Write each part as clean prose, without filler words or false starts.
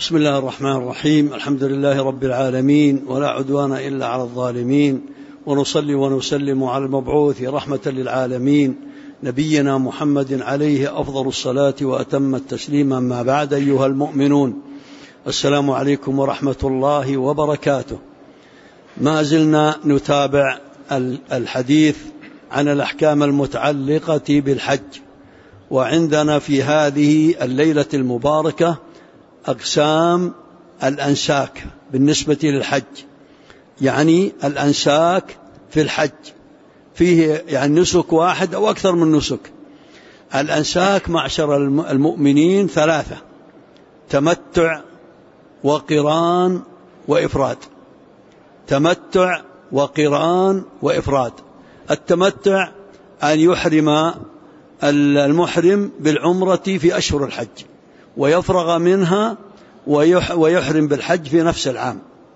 بسم الله الرحمن الرحيم. الحمد لله رب العالمين، ولا عدوان إلا على الظالمين، ونصلي ونسلم على المبعوث رحمة للعالمين نبينا محمد عليه أفضل الصلاة وأتم التسليم. ما بعد، أيها المؤمنون، السلام عليكم ورحمة الله وبركاته. ما زلنا نتابع الحديث عن الأحكام المتعلقة بالحج، وعندنا في هذه الليلة المباركة أقسام الأنساك بالنسبة للحج. يعني الأنساك في الحج فيه يعني نسك واحد أو أكثر من نسك. الأنساك معشر المؤمنين ثلاثة: تمتع وقران وإفراد. تمتع وقران وإفراد. التمتع أن يحرم المحرم بالعمرة في أشهر الحج ويفرغ منها ويحرم بالحج في نفس العام.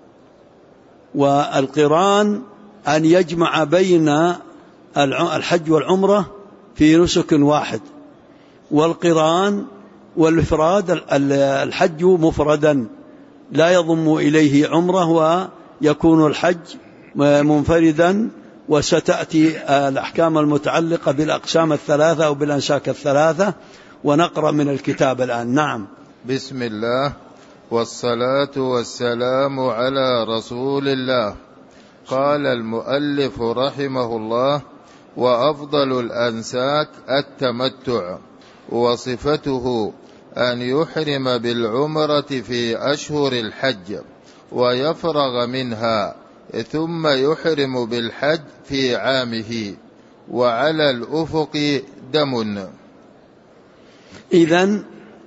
والقران أن يجمع بين الحج والعمرة في نسك واحد. والقران والإفراد الحج مفردا لا يضم إليه عمرة، ويكون الحج منفردا. وستأتي الأحكام المتعلقة بالأقسام الثلاثة أو بالأنساك الثلاثة، ونقرأ من الكتاب الآن. نعم. بسم الله والصلاة والسلام على رسول الله. قال المؤلف رحمه الله: وأفضل الأنساك التمتع، وصفته أن يحرم بالعمرة في أشهر الحج ويفرغ منها، ثم يحرم بالحج في عامه، وعلى الأفق دم. إذن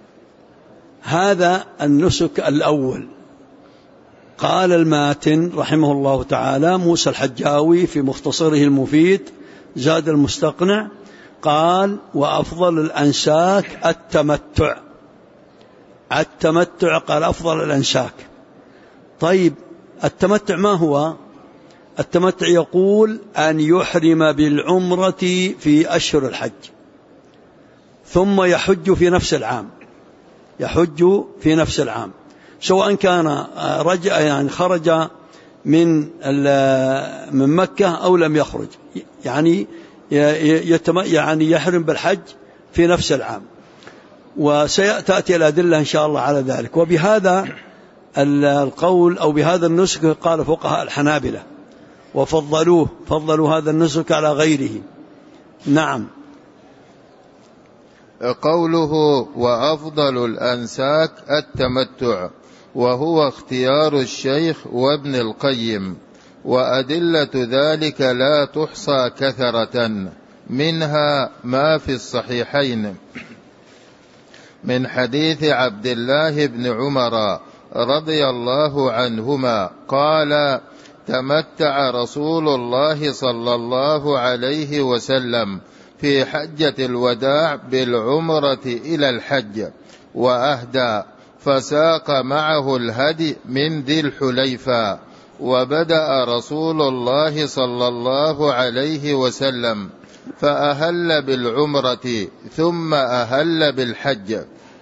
هذا النسك الأول. قال الماتن رحمه الله تعالى موسى الحجاوي في مختصره المفيد زاد المستقنع، قال: وأفضل الأنساك التمتع. التمتع قال أفضل الأنساك. طيب، التمتع ما هو؟ التمتع يقول أن يحرم بالعمرة في أشهر الحج ثم يحج في نفس العام. يحج في نفس العام، سواء كان رجع يعني خرج من مكة أو لم يخرج، يعني يحرم بالحج في نفس العام. وسيأتي الأدلة إن شاء الله على ذلك. وبهذا القول أو بهذا النسك قال فقهاء الحنابلة، فضلوا هذا النسك على غيره. نعم. قوله وأفضل الأنساك التمتع، وهو اختيار الشيخ وابن القيم، وأدلة ذلك لا تحصى كثرة، منها ما في الصحيحين من حديث عبد الله بن عمر رضي الله عنهما قال: تمتع رسول الله صلى الله عليه وسلم في حجة الوداع بالعمرة إلى الحج، وأهدى، فساق معه الهدي من ذي الحليفة. وبدأ رسول الله صلى الله عليه وسلم فأهل بالعمرة ثم أهل بالحج،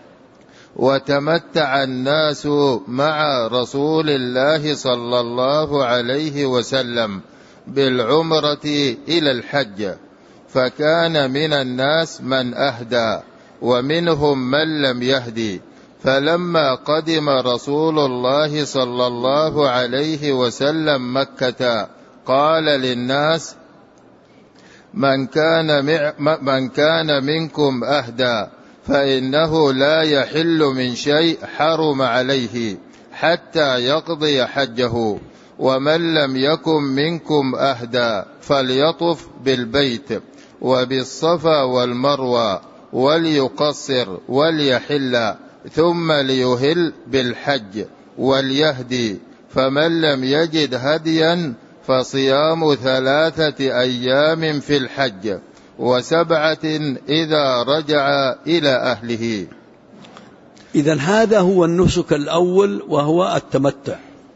وتمتع الناس مع رسول الله صلى الله عليه وسلم بالعمرة إلى الحج، فكان من الناس من أهدى ومنهم من لم يهدي. فلما قدم رسول الله صلى الله عليه وسلم مكة قال للناس: من كان منكم أهدى فإنه لا يحل من شيء حرم عليه حتى يقضي حجه، ومن لم يكن منكم أهدى فليطف بالبيت وبالصفا والمروة وليقصر وليحل، ثم ليهل بالحج وليهدي. فمن لم يجد هديا فصيام 3 أيام في الحج و7 إذا رجع إلى أهله. إذن هذا هو النسك الأول، وهو التمتع.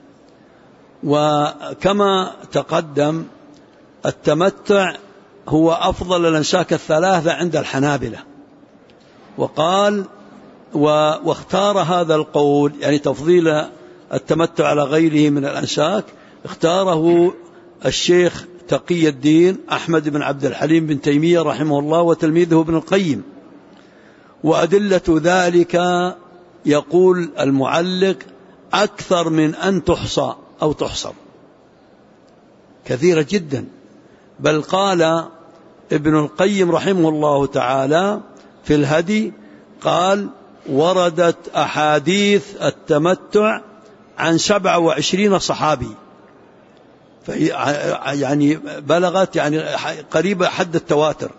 وكما تقدم، التمتع هو أفضل الأنساك الثلاثة عند الحنابلة. وقال واختار هذا القول، يعني تفضيل التمتع على غيره من الأنساك، اختاره الشيخ تقي الدين أحمد بن عبد الحليم بن تيمية رحمه الله وتلميذه ابن القيم. وأدلة ذلك يقول المعلق أكثر من أن تحصى أو تحصر، كثيرة جدا. بل قال ابن القيم رحمه الله تعالى في الهدي، قال وردت أحاديث التمتع عن 27 صحابي، يعني بلغت يعني قريبة حد التواتر.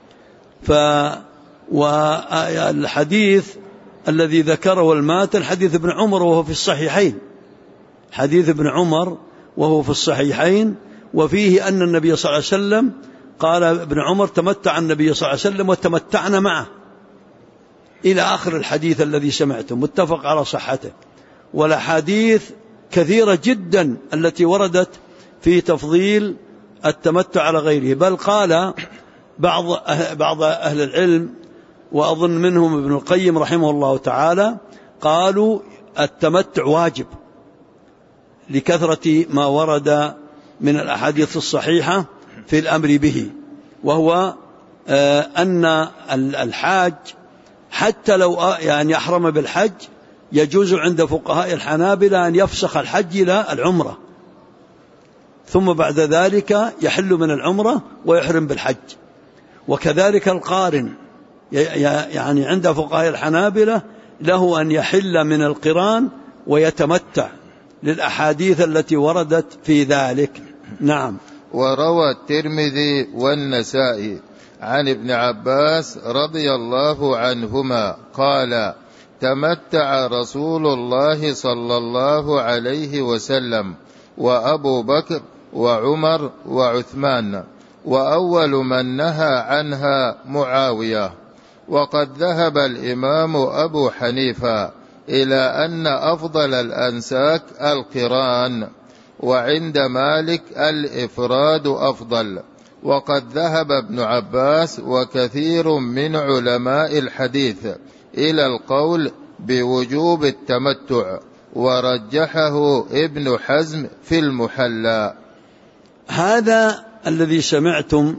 والحديث الذي ذكره الماتن حديث ابن عمر وهو في الصحيحين، حديث ابن عمر وهو في الصحيحين، وفيه أن النبي صلى الله عليه وسلم قال ابن عمر تمتع النبي صلى الله عليه وسلم وتمتعنا معه إلى آخر الحديث الذي سمعته، متفق على صحته. والأحاديث كثيرة جدا التي وردت في تفضيل التمتع على غيره. بل قال بعض أهل العلم وأظن منهم ابن القيم رحمه الله تعالى، قالوا التمتع واجب لكثرة ما ورد من الأحاديث الصحيحة في الأمر به، وهو أن الحاج حتى لو يعني أحرم بالحج يجوز عند فقهاء الحنابلة أن يفسخ الحج إلى العمرة، ثم بعد ذلك يحل من العمرة ويحرم بالحج. وكذلك القارن، يعني عند فقهاء الحنابلة له أن يحل من القران ويتمتع للأحاديث التي وردت في ذلك. نعم. وروى الترمذي والنسائي عن ابن عباس رضي الله عنهما قال تمتع رسول الله صلى الله عليه وسلم وأبو بكر وعمر وعثمان، وأول من نهى عنها معاوية. وقد ذهب الإمام أبو حنيفة إلى أن أفضل الأنساك القران، وعند مالك الإفراد أفضل. وقد ذهب ابن عباس وكثير من علماء الحديث إلى القول بوجوب التمتع، ورجحه ابن حزم في المحلى. هذا الذي سمعتم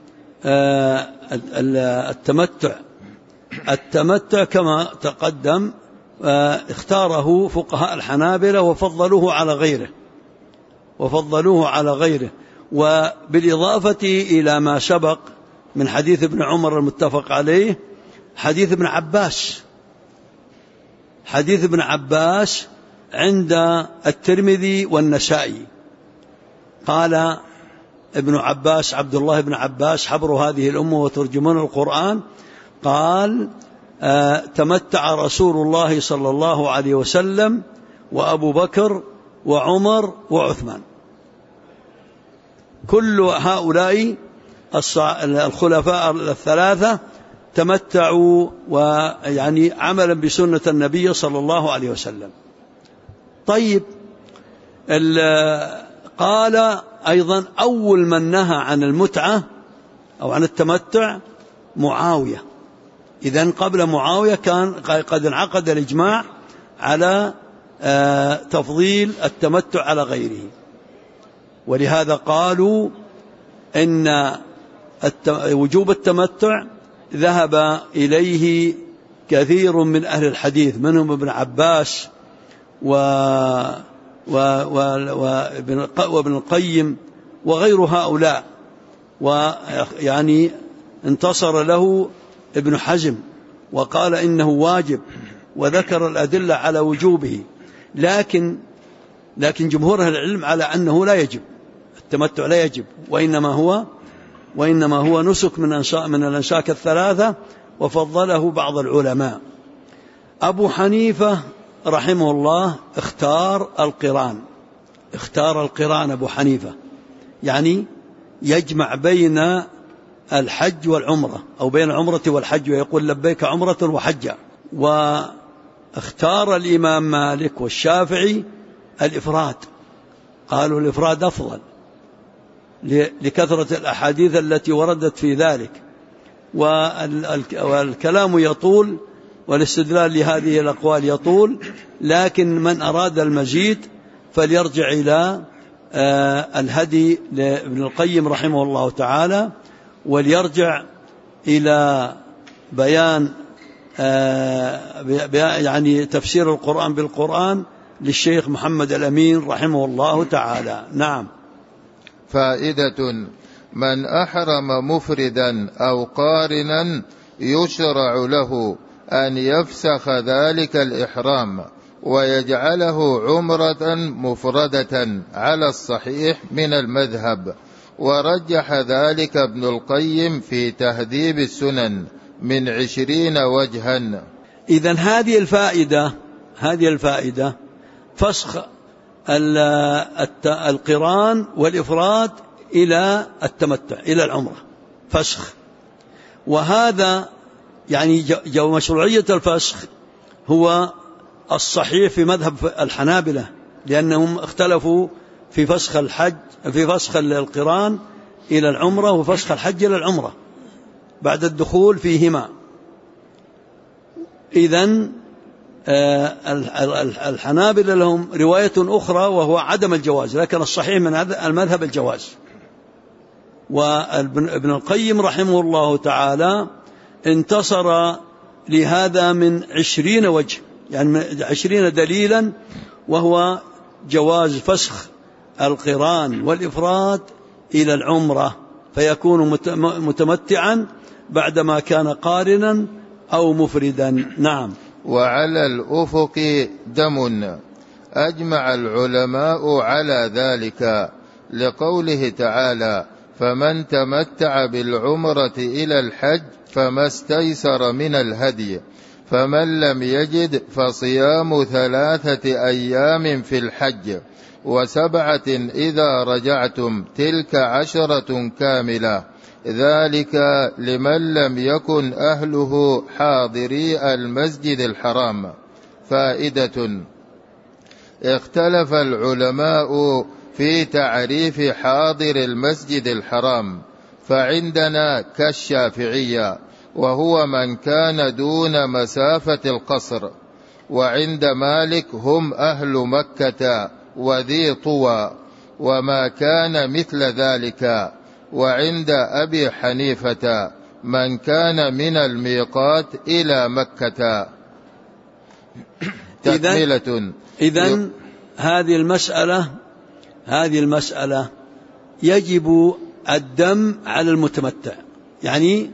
التمتع كما تقدم اختاره فقهاء الحنابلة وفضلوه على غيره، وبالإضافة إلى ما سبق من حديث ابن عمر المتفق عليه، حديث ابن عباس عند الترمذي والنسائي. قال ابن عباس عبد الله بن عباس حبر هذه الأمة وترجمان القرآن، قال تمتع رسول الله صلى الله عليه وسلم وأبو بكر وعمر وعثمان، كل هؤلاء الخلفاء الثلاثة تمتعوا ويعني عملا بسنة النبي صلى الله عليه وسلم. طيب، قال أيضا أول من نهى عن المتعة أو عن التمتع معاوية. إذن قبل معاوية كان قد انعقد الإجماع على تفضيل التمتع على غيره، ولهذا قالوا إن وجوب التمتع ذهب إليه كثير من أهل الحديث، منهم ابن عباس وابن القيم وغير هؤلاء، ويعني انتصر له ابن حزم وقال إنه واجب وذكر الأدلة على وجوبه، لكن جمهور أهل العلم على أنه لا يجب التمتع، لا يجب، وإنما هو نسك من الأنساك الثلاثة، وفضله بعض العلماء. أبو حنيفة رحمه الله اختار القران أبو حنيفة، يعني يجمع بين الحج والعمرة أو بين العمرة والحج، ويقول لبيك عمرة وحجة. واختار الإمام مالك والشافعي الإفراد، قالوا الإفراد أفضل لكثرة الأحاديث التي وردت في ذلك، والكلام يطول والاستدلال لهذه الأقوال يطول، لكن من أراد المزيد فليرجع إلى الهدي لابن القيم رحمه الله تعالى، وليرجع إلى بيان يعني تفسير القرآن بالقرآن للشيخ محمد الأمين رحمه الله تعالى. نعم. فائدة: من أحرم مفردا أو قارنا يشرع له أن يفسخ ذلك الإحرام ويجعله عمرة مفردة على الصحيح من المذهب، ورجح ذلك ابن القيم في تهذيب السنن من 20 وجها. إذن هذه الفائدة فسخ القران والإفراد إلى التمتع إلى العمرة، فسخ. وهذا يعني مشروعية الفسخ هو الصحيح في مذهب الحنابلة، لأنهم اختلفوا في فسخ الحج، في فسخ القران إلى العمرة وفسخ الحج إلى العمرة بعد الدخول فيهما. إذن الحنابلة لهم رواية أخرى وهو عدم الجواز، لكن الصحيح من هذا المذهب الجواز. وابن القيم رحمه الله تعالى انتصر لهذا من 20 وجه، يعني 20 دليلا، وهو جواز فسخ القران والإفراد إلى العمرة، فيكون متمتعا بعدما كان قارنا أو مفردا. نعم. وعلى الأفق دم، أجمع العلماء على ذلك لقوله تعالى: فمن تمتع بالعمرة إلى الحج فما استيسر من الهدي، فمن لم يجد فصيام 3 أيام في الحج و7 إذا رجعتم، تلك 10 كاملة، ذلك لمن لم يكن أهله حاضري المسجد الحرام. فائدة: اختلف العلماء في تعريف حاضر المسجد الحرام، فعندنا كالشافعية وهو من كان دون مسافة القصر، وعند مالك هم أهل مكة وذي طوى وما كان مثل ذلك، وعند أبي حنيفة من كان من الميقات إلى مكة. تكملة. إذن هذه المسألة يجب الدم على المتمتع، يعني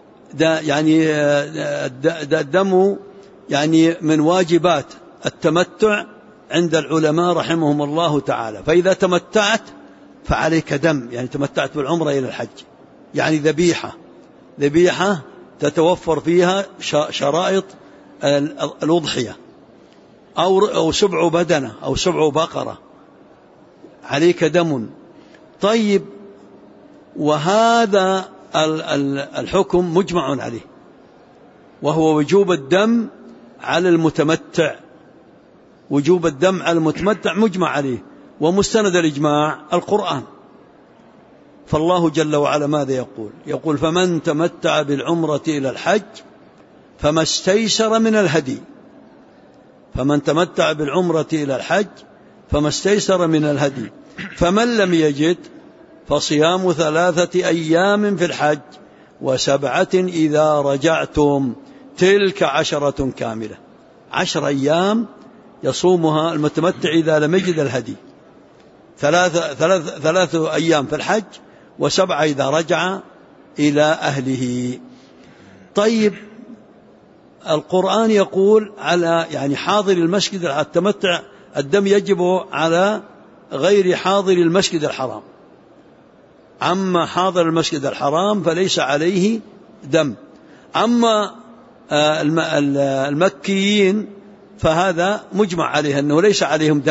الدم يعني من واجبات التمتع عند العلماء رحمهم الله تعالى. فإذا تمتعت فعليك دم، يعني تمتعت بالعمرة إلى الحج، يعني ذبيحة تتوفر فيها شرائط الأضحية، أو 7 بدنة أو 7 بقرة، عليك دم. طيب، وهذا الحكم مجمع عليه، وهو وجوب الدم على المتمتع. وجوب الدم على المتمتع مجمع عليه، ومستند الإجماع القرآن. فالله جل وعلا ماذا يقول: فمن تمتع بالعمرة إلى الحج فما استيسر من الهدي. فمن تمتع بالعمرة إلى الحج فما استيسر من الهدي، فمن لم يجد فصيام 3 أيام في الحج و7 إذا رجعتم، تلك 10 كاملة. 10 أيام يصومها المتمتع إذا لم يجد الهدي، 3 أيام في الحج و7 إذا رجع إلى أهله. طيب، القرآن يقول على يعني حاضر المسجد التمتع الدم يجب على غير حاضر المسجد الحرام. أما حاضر المسجد الحرام فليس عليه دم. أما المكيين فهذا مجمع عليه أنه ليس عليهم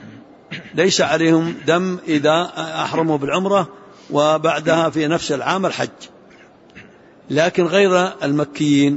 دم إذا أحرموا بالعمرة وبعدها في نفس العام الحج. لكن غير المكيين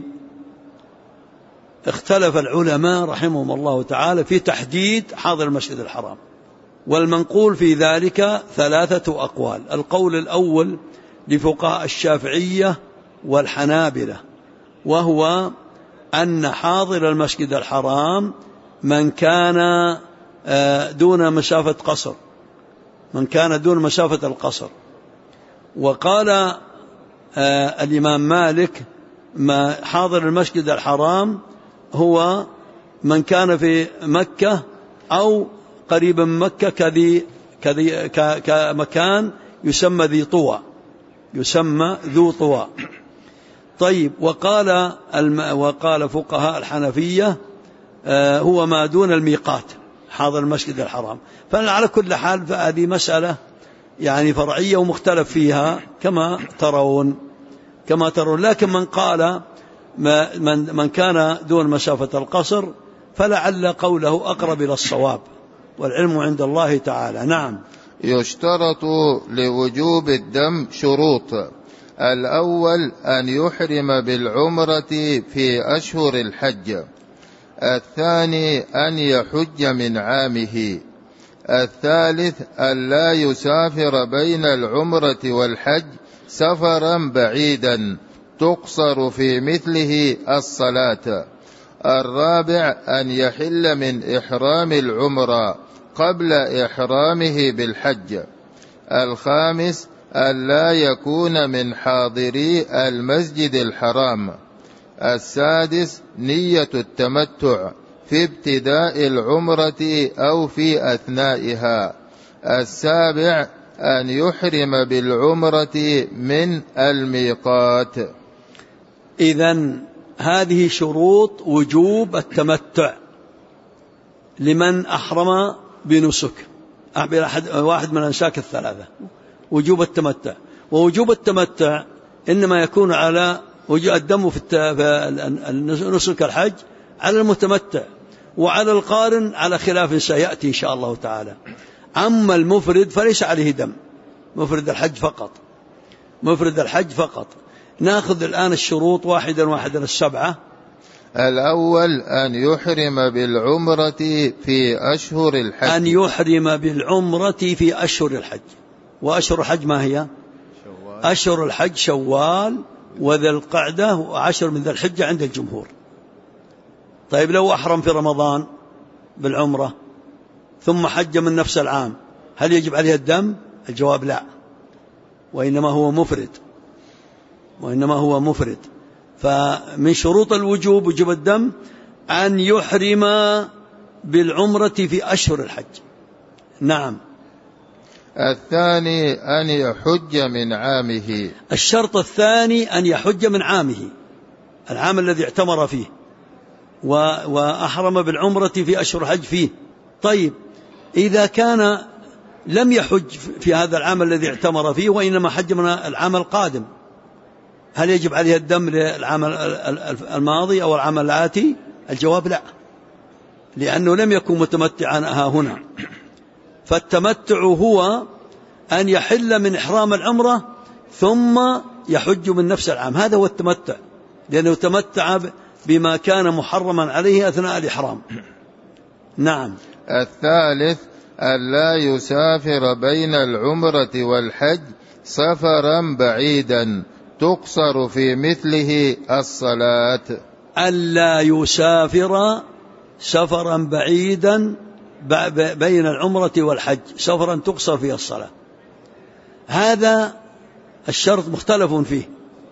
اختلف العلماء رحمهم الله تعالى في تحديد حاضر المسجد الحرام، والمنقول في ذلك 3 أقوال. القول الأول لفقهاء الشافعية والحنابلة، وهو أن حاضر المسجد الحرام من كان دون مسافة قصر، من كان دون مسافة القصر. وقال الإمام مالك ما حاضر المسجد الحرام هو من كان في مكة أو قريب من مكة كمكان يسمى ذي طوى، يسمى ذو طوى. طيب، وقال فقهاء الحنفية هو ما دون الميقات حاضر المسجد الحرام. فعلى كل حال فهذه مسألة يعني فرعية ومختلف فيها كما ترون. لكن من قال من كان دون مسافة القصر فلعل قوله أقرب إلى الصواب، والعلم عند الله تعالى. نعم. يشترط لوجوب الدم شروط: الأول أن يحرم بالعمرة في أشهر الحج، الثاني أن يحج من عامه، الثالث أن لا يسافر بين العمرة والحج سفرا بعيدا تقصر في مثله الصلاة، الرابع أن يحل من إحرام العمرة قبل إحرامه بالحج، الخامس أن لا يكون من حاضري المسجد الحرام، السادس نية التمتع في ابتداء العمرة أو في أثنائها، السابع أن يحرم بالعمرة من الميقات. إذن هذه شروط وجوب التمتع لمن أحرم بنسك، واحد من الأنساك الثلاثة، وجوب التمتع. ووجوب التمتع إنما يكون على وجوب الدم في نسك الحج على المتمتع، وعلى القارن على خلاف سيأتي إن شاء الله تعالى. أما المفرد فليس عليه دم، مفرد الحج فقط. نأخذ الآن الشروط واحدا السبعة. الأول أن يحرم بالعمرة في أشهر الحج، أن يحرم بالعمرة في أشهر الحج. وأشهر الحج ما هي؟ أشهر الحج شوال وذي القعدة وعشر من ذي الحجة عند الجمهور. طيب، لو أحرم في رمضان بالعمرة ثم حج من نفس العام هل يجب عليه الدم؟ الجواب لا، وإنما هو مفرد. فمن شروط الوجوب وجوب الدم أن يحرم بالعمرة في أشهر الحج. نعم. الثاني أن يحج من عامه، الشرط الثاني أن يحج من عامه، العام الذي اعتمر فيه وأحرم بالعمرة في أشهر الحج فيه. طيب، إذا كان لم يحج في هذا العام الذي اعتمر فيه وإنما حج من العام القادم هل يجب عليه الدم للعام الماضي أو العام الآتي؟ الجواب لا، لأنه لم يكن متمتعا هنا. فالتمتع هو أن يحل من إحرام العمرة ثم يحج من نفس العام، هذا هو التمتع، لأنه تمتع بما كان محرما عليه أثناء الإحرام. نعم. الثالث أن لا يسافر بين العمرة والحج سفرا بعيدا تقصر في مثله الصلاة، ألا يسافر سفرا بعيدا بين العمرة والحج سفرا تقصر فيه الصلاة. هذا الشرط مختلف فيه،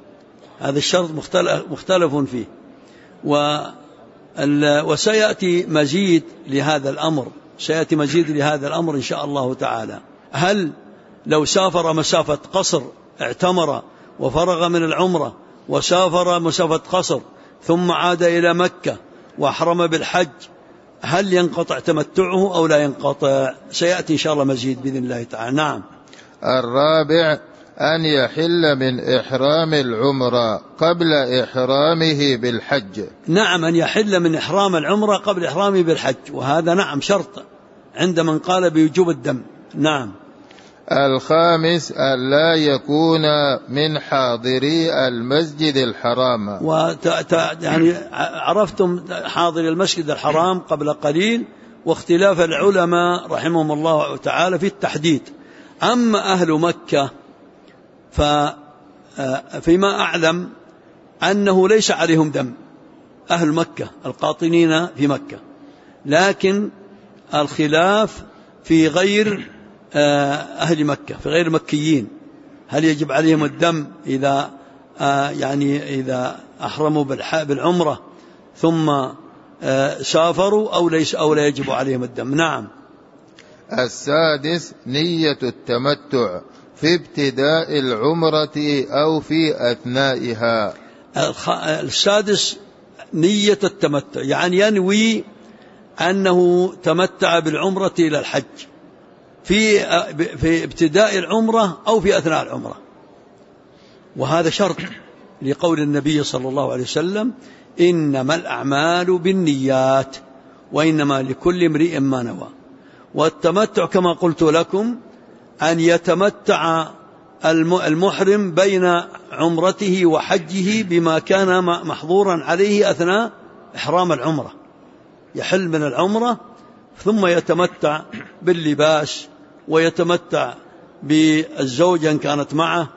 وسيأتي مزيد لهذا الأمر إن شاء الله تعالى. هل لو سافر مسافة قصر، اعتمر وفرغ من العمرة وسافر مسافة قصر ثم عاد إلى مكة وأحرم بالحج، هل ينقطع تمتعه أو لا ينقطع؟ سيأتي إن شاء الله مزيد بإذن الله تعالى. نعم. الرابع أن يحل من إحرام العمرة قبل إحرامه بالحج. نعم، أن يحل من إحرام العمرة قبل إحرامه بالحج، وهذا نعم شرط عند من قال بوجوب الدم. نعم. الخامس أن لا يكون من حاضري المسجد الحرام. يعني عرفتم حاضر المسجد الحرام قبل قليل، واختلاف العلماء رحمهم الله تعالى في التحديد. أما أهل مكة ففيما أعلم أنه ليس عليهم دم، أهل مكة القاطنين في مكة، لكن الخلاف في غير أهل مكة، في غير المكيين، هل يجب عليهم الدم إذا إذا أحرموا بالعمرة ثم سافروا أو لا يجب عليهم الدم. نعم. السادس نية التمتع في ابتداء العمرة أو في أثنائها. السادس نية التمتع، يعني ينوي أنه تمتع بالعمرة إلى الحج في ابتداء العمرة أو في أثناء العمرة، وهذا شرط لقول النبي صلى الله عليه وسلم: إنما الأعمال بالنيات وإنما لكل امرئ ما نوى. والتمتع كما قلت لكم أن يتمتع المحرم بين عمرته وحجه بما كان محظورا عليه أثناء إحرام العمرة، يحل من العمرة ثم يتمتع باللباس ويتمتع بالزوجة إن كانت معه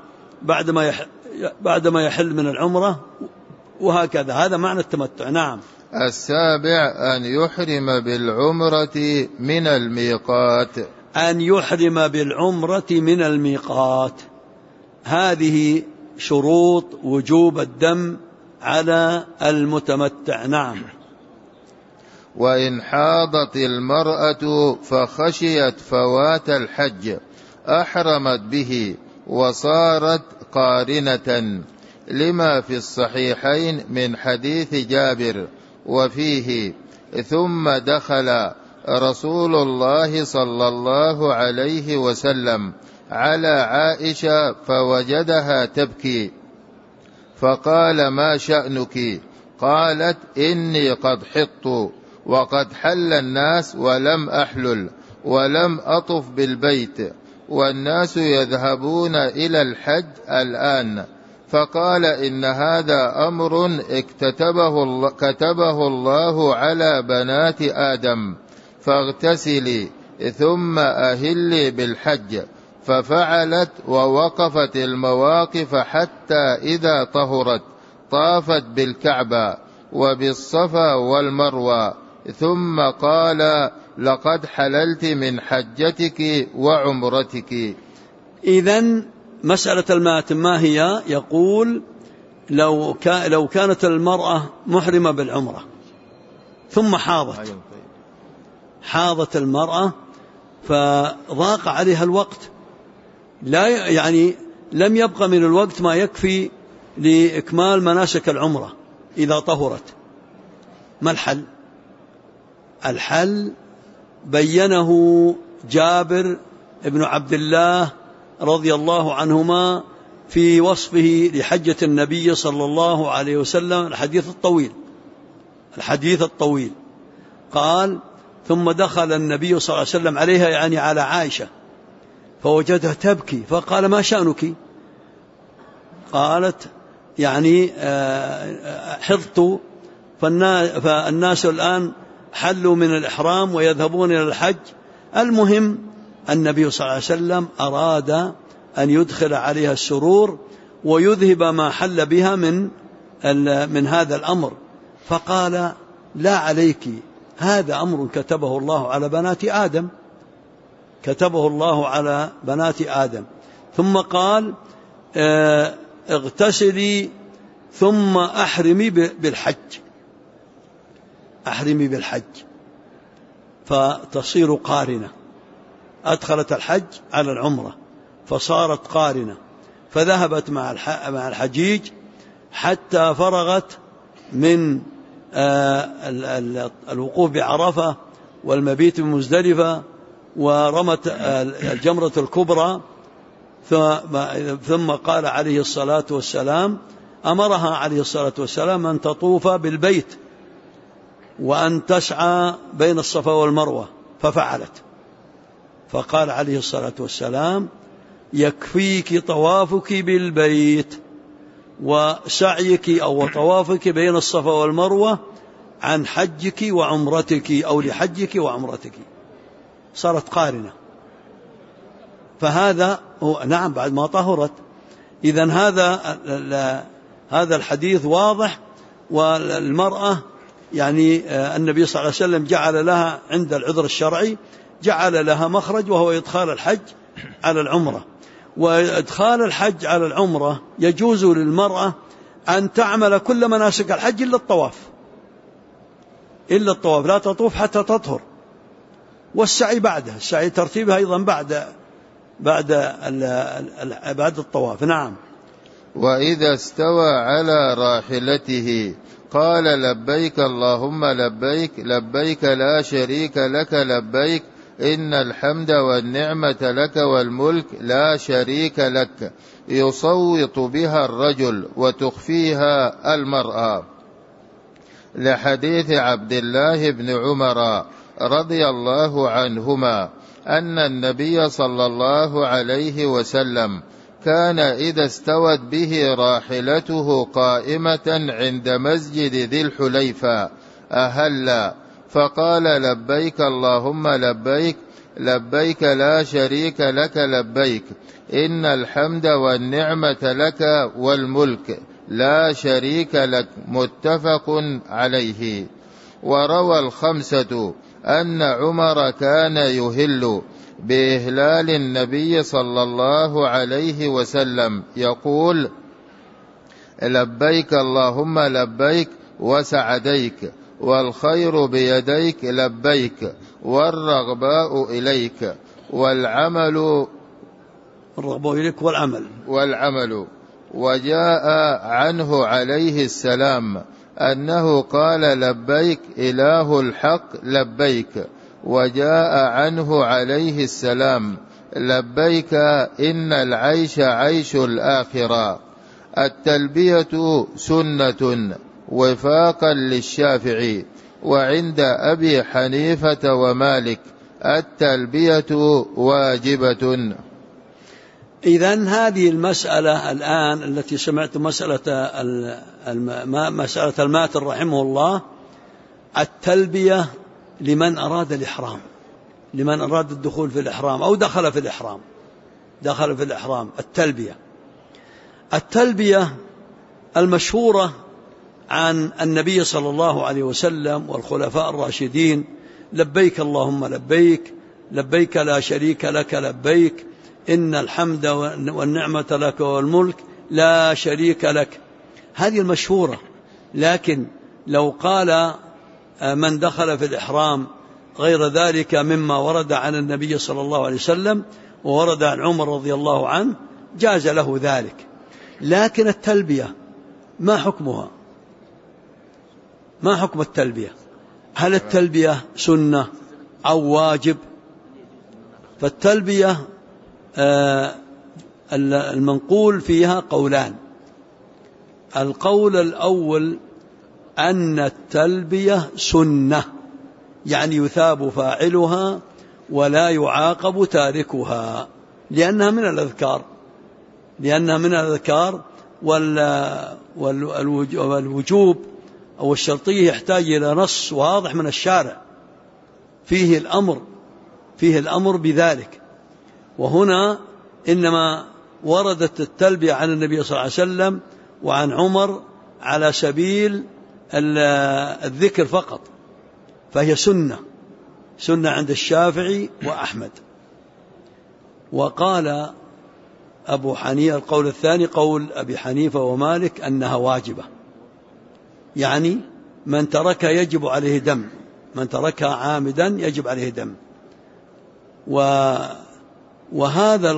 بعدما يحل من العمرة، وهكذا. هذا معنى التمتع. نعم. السابع أن يحرم بالعمرة من الميقات. أن يحرم بالعمرة من الميقات، هذه شروط وجوب الدم على المتمتع. نعم. وإن حاضت المرأة فخشيت فوات الحج أحرمت به وصارت قارنة، لما في الصحيحين من حديث جابر وفيه: ثم دخل رسول الله صلى الله عليه وسلم على عائشة فوجدها تبكي، فقال: ما شأنك؟ قالت: إني قد حطت وقد حل الناس ولم أحلل ولم أطف بالبيت والناس يذهبون إلى الحج الآن. فقال: إن هذا أمر كتبه الله على بنات آدم، فاغتسلي ثم أهلي بالحج. ففعلت ووقفت المواقف حتى إذا طهرت طافت بالكعبة وبالصفا والمروة، ثم قال: لقد حللت من حجتك وعمرتك. إذن مسألة الماتم ما هي؟ يقول: لو كانت المرأة محرمة بالعمرة ثم حاضت المرأة فضاق عليها الوقت، لم يبقى من الوقت ما يكفي لإكمال مناسك العمرة إذا طهرت، ما الحل؟ الحل بينه جابر بن عبد الله رضي الله عنهما في وصفه لحجة النبي صلى الله عليه وسلم، الحديث الطويل. قال: ثم دخل النبي صلى الله عليه وسلم عليها، يعني على عائشة، فوجدها تبكي، فقال: ما شأنك؟ قالت: حضت، فالناس الآن حلوا من الإحرام ويذهبون إلى الحج. المهم النبي صلى الله عليه وسلم أراد أن يدخل عليها السرور ويذهب ما حل بها من هذا الأمر، فقال: لا عليك، هذا أمر كتبه الله على بنات آدم. ثم قال: اغتسلي ثم أحرمي بالحج، فتصير قارنة. أدخلت الحج على العمرة فصارت قارنة، فذهبت مع الحجيج حتى فرغت من الوقوف بعرفة والمبيت بمزدلفة ورمت الجمرة الكبرى. ثم قال عليه الصلاة والسلام، أمرها عليه الصلاة والسلام أن تطوف بالبيت وأن تسعى بين الصفا والمروة، ففعلت. فقال عليه الصلاة والسلام: يكفيك طوافك بالبيت وسعيك أو طوافك بين الصفا والمروة عن حجك وعمرتك، أو لحجك وعمرتك. صارت قارنة. فهذا هو، نعم، بعد ما طهرت. إذن هذا الحديث واضح والمرأة يعني النبي صلى الله عليه وسلم جعل لها عند العذر الشرعي جعل لها مخرج، وهو إدخال الحج على العمرة. وإدخال الحج على العمرة يجوز للمرأة أن تعمل كل مناسك الحج إلا الطواف، لا تطوف حتى تطهر. والسعي بعده، السعي ترتيبها أيضا بعد الطواف. نعم. وإذا استوى على راحلته قال لبيك اللهم لبيك، لبيك لا شريك لك لبيك، إن الحمد والنعمة لك والملك لا شريك لك، يصوت بها الرجل وتخفيها المرأة، لحديث عبد الله بن عمر رضي الله عنهما أن النبي صلى الله عليه وسلم كان إذا استوت به راحلته قائمة عند مسجد ذي الحليفة أهل فقال لبيك اللهم لبيك، لبيك لا شريك لك لبيك، إن الحمد والنعمة لك والملك لا شريك لك، متفق عليه. وروى الخمسة أن عمر كان يهل بإهلال النبي صلى الله عليه وسلم يقول لبيك اللهم لبيك وسعديك، والخير بيديك لبيك، والرغباء إليك، والعمل. وجاء عنه عليه السلام أنه قال لبيك إله الحق لبيك. وجاء عنه عليه السلام لبيك إن العيش عيش الآخرة. التلبية سنة وفاقا للشافعي، وعند أبي حنيفة ومالك التلبية واجبة. إذن هذه المسألة الآن التي سمعت مسألة الماتر رحمه الله، التلبية لمن أراد الإحرام، لمن أراد الدخول في الإحرام أو دخل في الإحرام، التلبية المشهورة عن النبي صلى الله عليه وسلم والخلفاء الراشدين: لبيك اللهم لبيك، لبيك لا شريك لك لبيك، إن الحمد والنعمة لك والملك لا شريك لك. هذه المشهورة. لكن لو قال من دخل في الإحرام غير ذلك مما ورد عن النبي صلى الله عليه وسلم وورد عن عمر رضي الله عنه جاز له ذلك. لكن التلبية ما حكمها؟ ما حكم التلبية؟ هل التلبية سنة أو واجب؟ فالتلبية المنقول فيها قولان. القول الأول أن التلبية سنة، يعني يثاب فاعلها ولا يعاقب تاركها، لأنها من الأذكار، والوجوب أو الشرطية يحتاج إلى نص واضح من الشارع فيه الأمر بذلك. وهنا إنما وردت التلبية عن النبي صلى الله عليه وسلم وعن عمر على سبيل الذكر فقط، فهي سنة عند الشافعي وأحمد. وقال أبو حنيفة القول الثاني قول أبي حنيفة ومالك أنها واجبة، يعني من ترك يجب عليه دم، من تركها عامدا يجب عليه دم. وهذا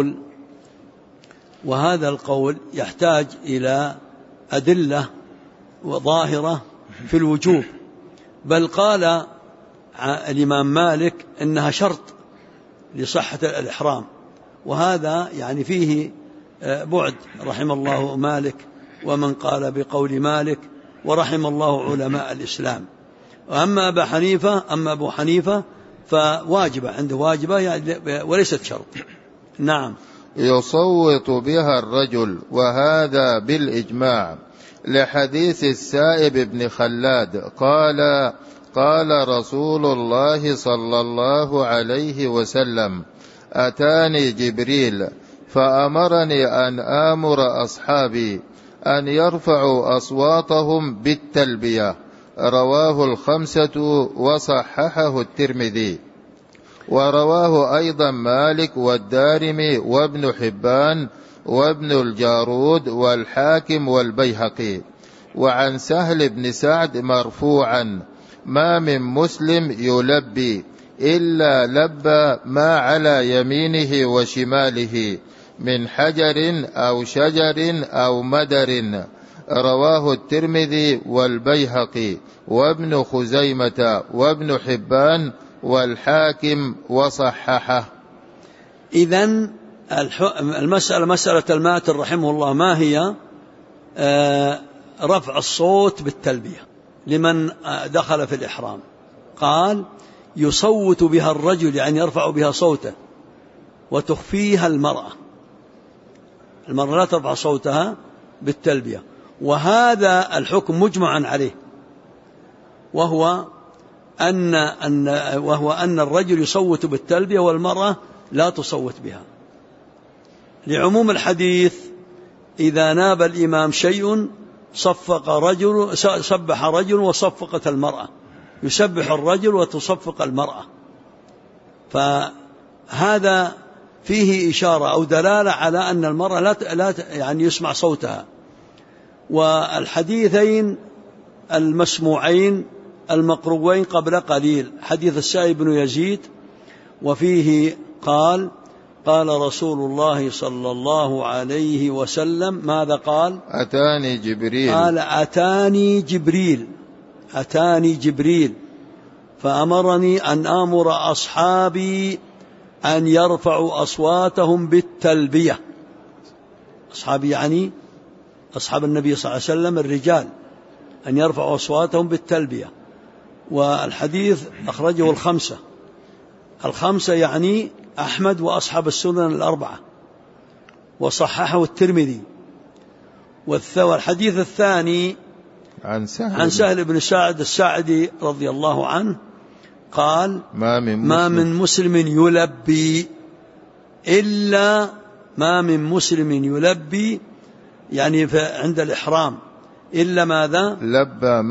القول يحتاج إلى أدلة ظاهرة في الوجوب، بل قال الإمام مالك إنها شرط لصحة الإحرام، وهذا يعني فيه بعد رحم الله مالك ومن قال بقول مالك، ورحم الله علماء الإسلام. وأما أبو حنيفة فواجبة، عنده واجبة يعني وليست شرط. نعم. يصوت بها الرجل، وهذا بالإجماع، لحديث السائب بن خلاد قال رسول الله صلى الله عليه وسلم: أتاني جبريل فأمرني أن آمر أصحابي أن يرفعوا أصواتهم بالتلبية. رواه 5 وصححه الترمذي. ورواه أيضا مالك والدارمي وابن حبان وابن الجارود والحاكم والبيهقي. وعن سهل بن سعد مرفوعا: ما من مسلم يلبي إلا لبى ما على يمينه وشماله من حجر أو شجر أو مدر. رواه الترمذي والبيهقي وابن خزيمة وابن حبان والحاكم وصححه. إذن المسألة مسألة الماتر رحمه الله ما هي؟ رفع الصوت بالتلبية لمن دخل في الإحرام. قال: يصوت بها الرجل، يعني يرفع بها صوته، وتخفيها المرأة لا ترفع صوتها بالتلبية. وهذا الحكم مجمع عليه، وهو أن الرجل يصوت بالتلبية والمرأة لا تصوت بها، لعموم الحديث: إذا ناب الإمام شيء سبح رجل وصفقت المرأة، يسبح الرجل وتصفق المرأة. فهذا فيه إشارة أو دلالة على أن المرأة لا يعني يسمع صوتها. والحديثين المسموعين المقروين قبل قليل، حديث السائب بن يزيد، وفيه قال رسول الله صلى الله عليه وسلم ماذا قال؟ أتاني جبريل. قال: أتاني جبريل فأمرني أن آمر أصحابي أن يرفعوا أصواتهم بالتلبية. أصحابي يعني أصحاب النبي صلى الله عليه وسلم الرجال، أن يرفعوا أصواتهم بالتلبية. والحديث أخرجه الخمسة يعني أحمد وأصحاب السنن الأربعة، وصححه الترمذي. والحديث الثاني عن سهل بن سعد الساعدي رضي الله عنه قال: ما من مسلم يلبي إلا ما من مسلم يلبي، يعني عند الإحرام، إلا ماذا؟ لبى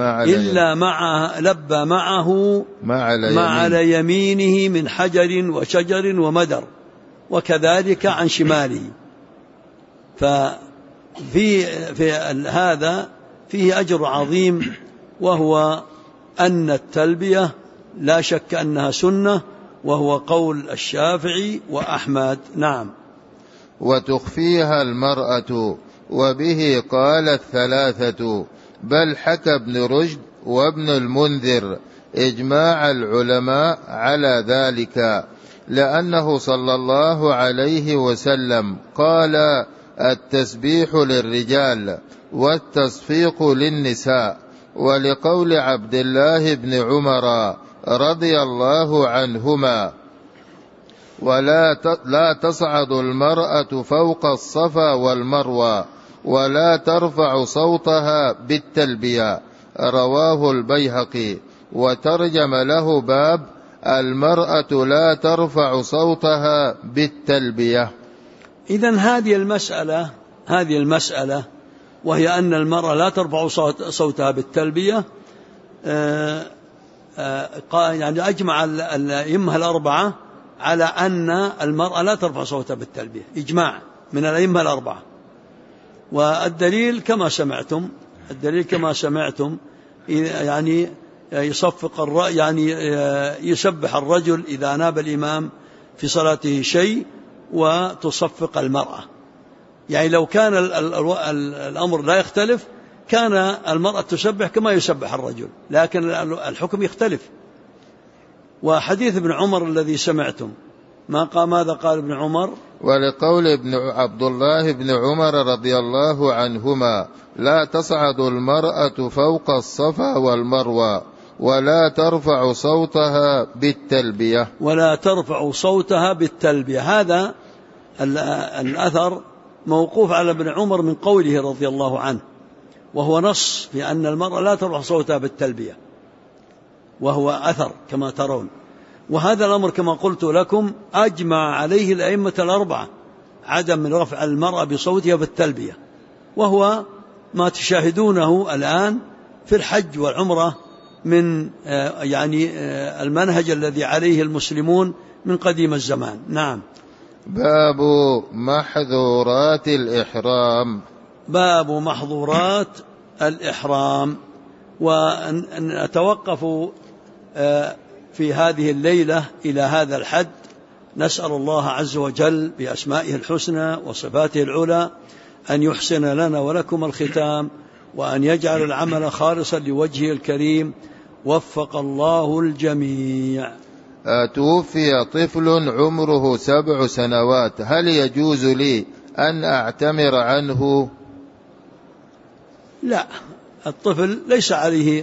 معه ما على يمينه من حجر وشجر ومدر، وكذلك عن شماله. ففي هذا فيه أجر عظيم، وهو أن التلبية لا شك أنها سنة، وهو قول الشافعي وأحمد. نعم. وتخفيها المرأة، وبه قال 3، بل حكى ابن رشد وابن المنذر إجماع العلماء على ذلك، لأنه صلى الله عليه وسلم قال: التسبيح للرجال والتصفيق للنساء. ولقول عبد الله بن عمر رضي الله عنهما: لا تصعد المرأة فوق الصفا والمروة ولا ترفع صوتها بالتلبية. رواه البيهقي، وترجم له باب المرأة لا ترفع صوتها بالتلبية. إذن هذه المسألة وهي أن المرأة لا ترفع صوتها بالتلبية، يعني أجمع الأئمة الأربعة على أن المرأة لا ترفع صوتها بالتلبية، إجماع من الأئمة الأربعة. والدليل كما سمعتم يعني يسبح الرجل إذا ناب الإمام في صلاته شيء وتصفق المرأة. يعني لو كان الأمر لا يختلف كان المرأة تسبح كما يسبح الرجل، لكن الحكم يختلف. وحديث ابن عمر الذي سمعتم ماذا قال ابن عمر؟ ولقول عبد الله بن عمر رضي الله عنهما: لا تصعد المرأة فوق الصفا والمروة ولا ترفع صوتها بالتلبية. هذا الأثر موقوف على ابن عمر من قوله رضي الله عنه، وهو نص في أن المرأة لا ترفع صوتها بالتلبية، وهو أثر كما ترون. وهذا الأمر كما قلت لكم أجمع عليه الأئمة الأربعة، عدم من رفع المرأة بصوتها بالتلبية، وهو ما تشاهدونه الآن في الحج والعمرة من المنهج الذي عليه المسلمون من قديم الزمان. نعم. باب محظورات الإحرام. باب محظورات الإحرام. ونتوقف في هذه الليلة إلى هذا الحد. نسأل الله عز وجل بأسمائه الحسنى وصفاته العلى أن يحسن لنا ولكم الختام، وأن يجعل العمل خالصا لوجهه الكريم. وفق الله الجميع. توفي طفل عمره 7 سنوات، هل يجوز لي أن أعتمر عنه؟ لا، الطفل ليس عليه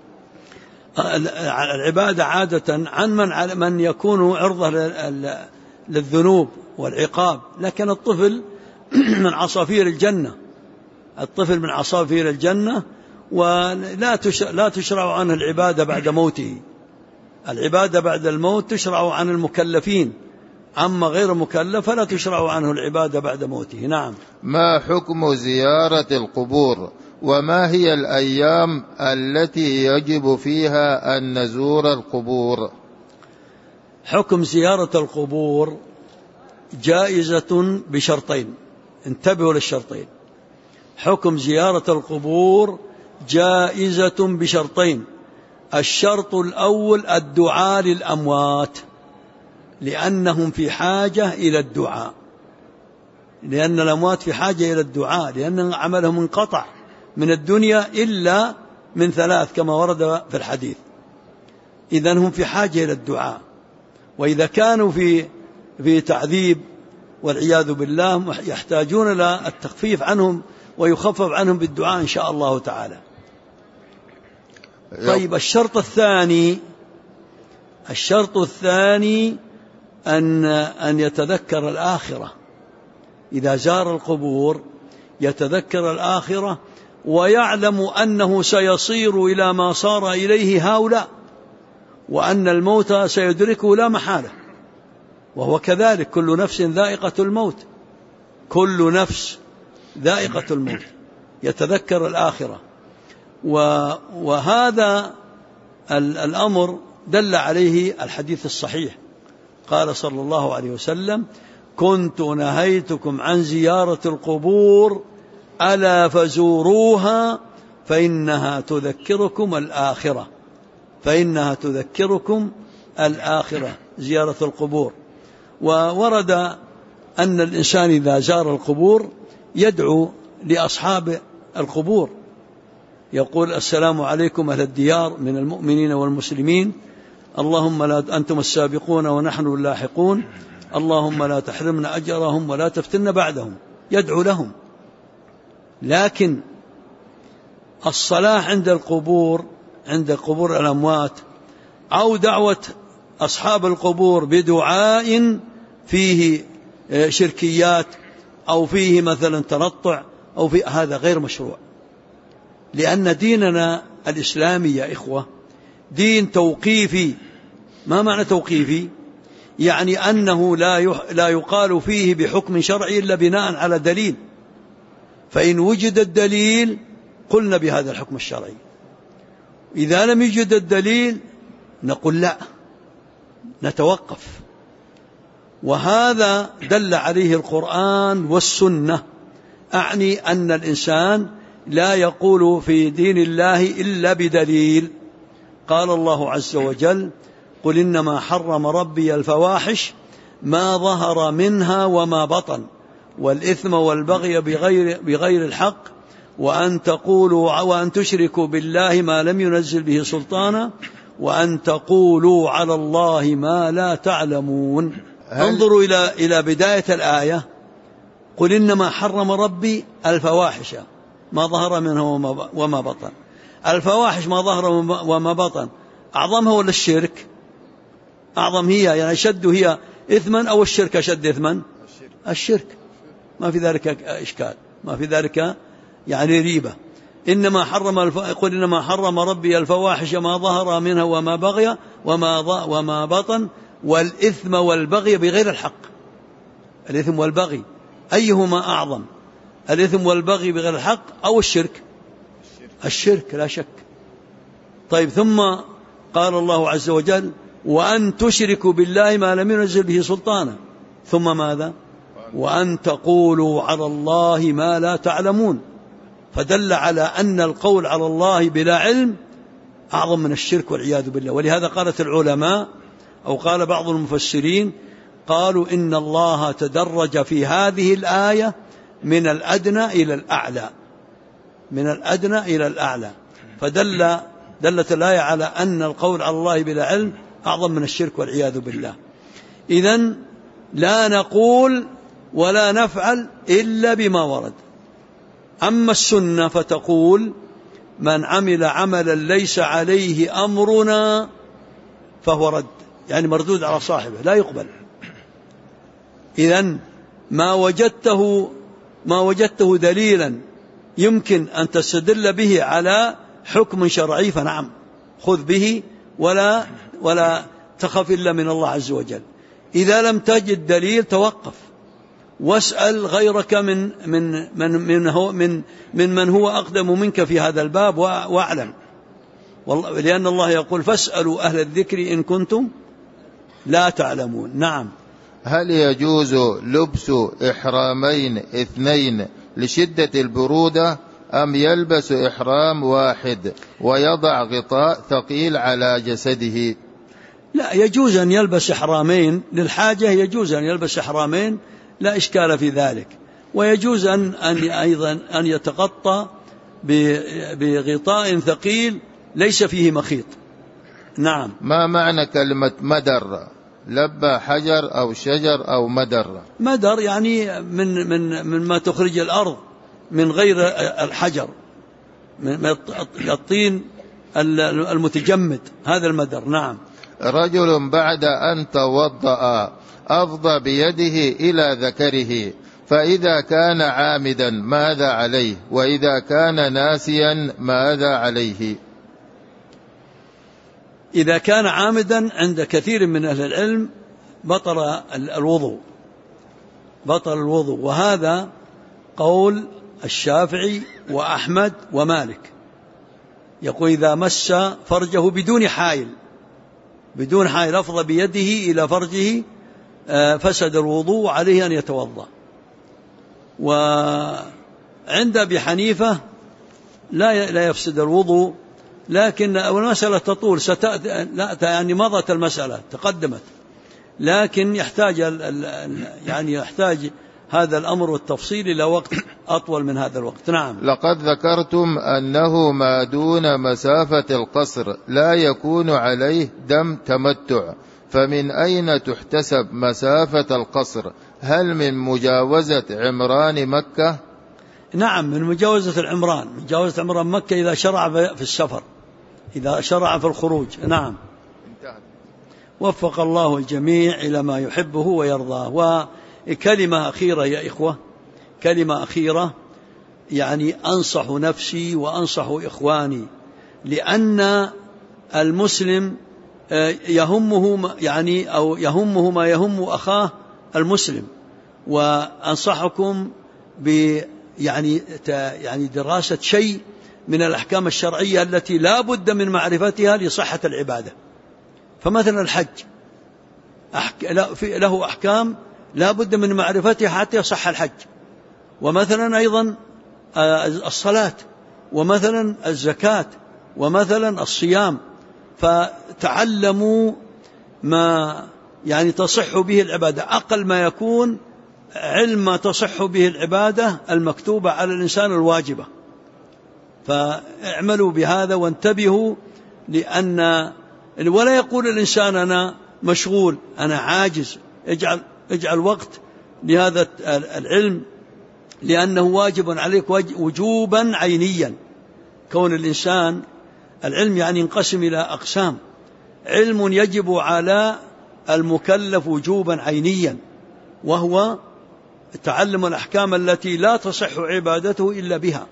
العبادة عادة عن من يكون عرضة للذنوب والعقاب، لكن الطفل من عصافير الجنة. الطفل من عصافير الجنة، ولا تشرع عنه العبادة بعد موته. العبادة بعد الموت تشرع عن المكلفين، أما غير مكلف فلا تشرع عنه العبادة بعد موته. نعم. ما حكم زيارة القبور، وما هي الأيام التي يجب فيها أن نزور القبور؟ حكم زيارة القبور جائزة بشرطين، انتبهوا للشرطين. حكم زيارة القبور جائزة بشرطين. الشرط الأول الدعاء للأموات، لأنهم في حاجة إلى الدعاء، لأن الأموات في حاجة إلى الدعاء، لأن عملهم انقطع من الدنيا إلا من 3 كما ورد في الحديث. إذن هم في حاجة إلى الدعاء، وإذا كانوا في تعذيب والعياذ بالله يحتاجون إلى التخفيف عنهم ويخفف عنهم بالدعاء إن شاء الله تعالى. طيب، الشرط الثاني أن يتذكر الآخرة. إذا زار القبور يتذكر الآخرة، ويعلم أنه سيصير إلى ما صار إليه هؤلاء، وأن الموت سيدركه لا محالة. وهو كذلك، كل نفس ذائقة الموت، كل نفس ذائقة الموت. يتذكر الآخرة، وهذا الأمر دل عليه الحديث الصحيح. قال صلى الله عليه وسلم: كنت نهيتكم عن زيارة القبور ألا فزوروها فإنها تذكركم الآخرة، فإنها تذكركم الآخرة، زيارة القبور. وورد أن الإنسان إذا زار القبور يدعو لأصحاب القبور، يقول: السلام عليكم أهل الديار من المؤمنين والمسلمين، اللهم لا أنتم السابقون ونحن اللاحقون، اللهم لا تحرمنا أجرهم ولا تفتنا بعدهم. يدعو لهم. لكن الصلاة عند القبور، عند قبور الأموات، أو دعوة أصحاب القبور بدعاء فيه شركيات أو فيه مثلا تنطع أو في هذا غير مشروع، لأن ديننا الإسلامي يا إخوة دين توقيفي. ما معنى توقيفي؟ يعني أنه لا يقال فيه بحكم شرعي إلا بناء على دليل، فإن وجد الدليل قلنا بهذا الحكم الشرعي، إذا لم يوجد الدليل نقول لا، نتوقف. وهذا دل عليه القرآن والسنة. أعني أن الإنسان لا يقول في دين الله إلا بدليل. قال الله عز وجل: قل إنما حرم ربي الفواحش ما ظهر منها وما بطن والإثم والبغي بغير الحق وأن تقولوا وأن تشركوا بالله ما لم ينزل به سلطانا وأن تقولوا على الله ما لا تعلمون. انظروا إلى بداية الآية: قل إنما حرم ربي الفواحش ما ظهر منها وما بطن. الفواحش ما ظهر وما بطن أعظمها ولا الشرك؟ أعظم هي، يعني أشد هي إثما، أو الشرك أشد إثما؟ الشرك. ما في ذلك إشكال، ما في ذلك يعني ريبة. قل إنما حرم ربي الفواحش ما ظهر منها وما بغي وما بطن والإثم والبغي بغير الحق. الإثم والبغي أيهما أعظم؟ الإثم والبغي بغير الحق أو الشرك لا شك. طيب ثم قال الله عز وجل وأن تشركوا بالله ما لم ينزل به سلطانا، ثم ماذا؟ وأن تقولوا على الله ما لا تعلمون، فدل على أن القول على الله بلا علم أعظم من الشرك والعياذ بالله. ولهذا قالت العلماء أو قال بعض المفسرين قالوا إن الله تدرج في هذه الآية من الأدنى إلى الأعلى، من الأدنى إلى الأعلى، فدلت الآية على أن القول على الله بلا علم أعظم من الشرك والعياذ بالله. إذن لا نقول ولا نفعل إلا بما ورد. أما السنة فتقول من عمل عملا ليس عليه أمرنا فهو رد، يعني مردود على صاحبه لا يقبل. إذن ما وجدته دليلا يمكن أن تستدل به على حكم شرعي فنعم خذ به ولا تخف إلا من الله عز وجل. إذا لم تجد دليل توقف واسأل غيرك من هو أقدم منك في هذا الباب واعلم، لأن الله يقول فاسألوا أهل الذكر إن كنتم لا تعلمون. نعم. هل يجوز لبس إحرامين اثنين لشدة البرودة أم يلبس إحرام واحد ويضع غطاء ثقيل على جسده؟ لا، يجوز أن يلبس إحرامين للحاجة، يجوز أن يلبس إحرامين لا إشكال في ذلك، ويجوز أيضا أن يتغطى بغطاء ثقيل ليس فيه مخيط. نعم. ما معنى كلمة مدر؟ لبى حجر أو شجر أو مدر يعني من ما تخرج الأرض من غير الحجر، من الطين المتجمد، هذا المدر. نعم. رجل بعد أن توضأ أفضى بيده إلى ذكره، فإذا كان عامدا ماذا عليه؟ وإذا كان ناسيا ماذا عليه؟ إذا كان عامدا عند كثير من أهل العلم بطل الوضوء، وهذا قول الشافعي وأحمد ومالك. يقول إذا مس فرجه بدون حائل أفضى بيده إلى فرجه فسد الوضوء عليه أن يتوضأ. وعند أبي حنيفة لا يفسد الوضوء، لكن المسألة تطول يعني مضت المسألة تقدمت، لكن يحتاج هذا الأمر والتفصيل إلى وقت أطول من هذا الوقت. نعم. لقد ذكرتم أنه ما دون مسافة القصر لا يكون عليه دم تمتع، فمن أين تحتسب مسافة القصر؟ هل من مجاوزة عمران مكة؟ نعم، من مجاوزة عمران مكة إذا شرع في السفر، إذا شرع في الخروج. نعم. وفق الله الجميع إلى ما يحبه ويرضاه. وكلمة أخيرة يا إخوة، كلمة أخيرة، يعني أنصح نفسي وأنصح إخواني، لأن المسلم يهمه ما يهم أخاه المسلم، وأنصحكم يعني دراسة شيء من الأحكام الشرعية التي لا بد من معرفتها لصحة العبادة. فمثلا الحج له أحكام لا بد من معرفتها حتى يصح الحج، ومثلا أيضا الصلاة، ومثلا الزكاة، ومثلا الصيام. فتعلموا ما تصح به العبادة، أقل ما يكون علم ما تصح به العبادة المكتوبة على الإنسان الواجبة. فاعملوا بهذا وانتبهوا، ولا يقول الإنسان أنا مشغول أنا عاجز. اجعل وقت لهذا العلم، لأنه واجب عليك وجوبا عينيا. كون الإنسان العلم ينقسم إلى أقسام: علم يجب على المكلف وجوبا عينيا، وهو تعلم الأحكام التي لا تصح عبادته إلا بها،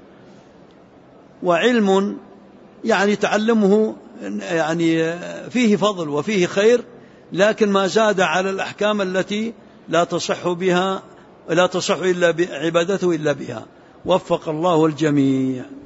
وعلم تعلمه فيه فضل وفيه خير، لكن ما زاد على الأحكام التي لا تصح إلا عبادته إلا بها. وفق الله الجميع.